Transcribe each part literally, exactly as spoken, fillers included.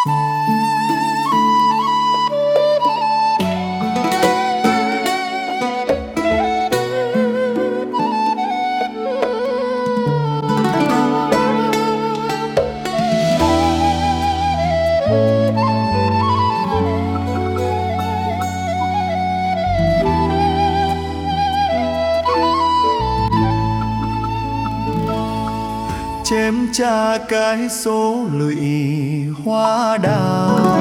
chém cha cái số lụy hoa đào,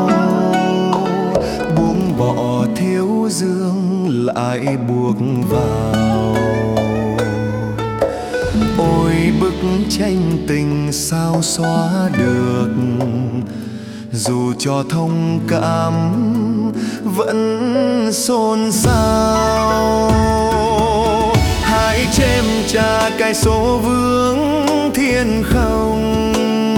buông bỏ thiếu dương lại buộc vào. Ôi bức tranh tình sao xóa được, dù cho thông cảm vẫn xôn xao. Hãy chém cha cái số vương thiên không,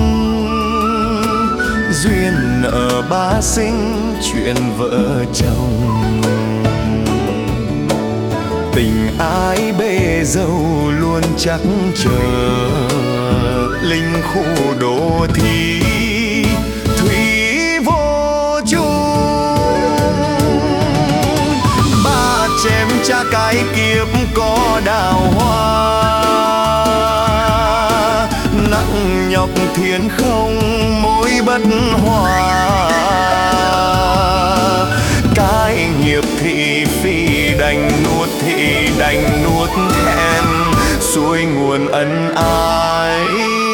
duyên ở ba sinh chuyện vợ chồng. Tình ái bề dâu luôn chắc chờ, linh khu đô thị thủy vô chung. Ba chém cha cái kiếp có đào hoa, nặng nhọc thiên không mối bất hòa. Cái nghiệp thị phi đành nuốt, thị đành nuốt hẹn xuôi nguồn ân ái.